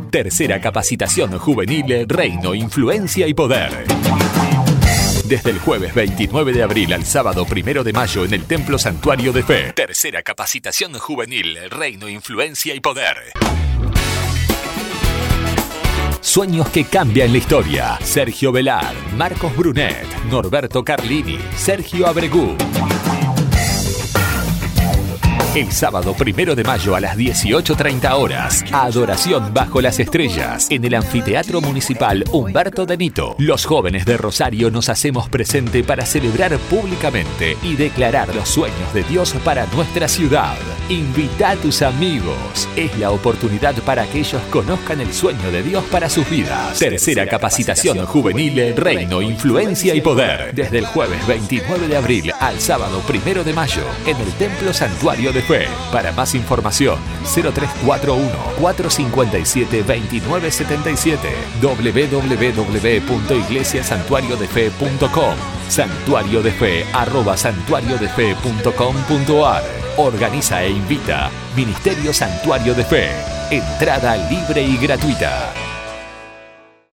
Tercera capacitación juvenil Reino, Influencia y Poder. Desde el jueves 29 de abril al sábado 1 de mayo en el Templo Santuario de Fe. Tercera capacitación juvenil Reino, Influencia y Poder. Sueños que cambian la historia. Sergio Velar, Marcos Brunet, Norberto Carlini, Sergio Abregú. El sábado 1 de mayo a las 18:30 horas. Adoración bajo las estrellas en el Anfiteatro Municipal Humberto de Nito. Los jóvenes de Rosario nos hacemos presente para celebrar públicamente y declarar los sueños de Dios para nuestra ciudad. Invita a tus amigos. Es la oportunidad para que ellos conozcan el sueño de Dios para sus vidas. Tercera capacitación juvenil Reino, Influencia y Poder. Desde el jueves 29 de abril al sábado 1 de mayo en el Templo Santuario de Fe. Para más información, 0341-457-2977, www.iglesiasantuariodefe.com, santuariodefe@santuariodefe.com.ar. Organiza e invita Ministerio Santuario de Fe. Entrada libre y gratuita.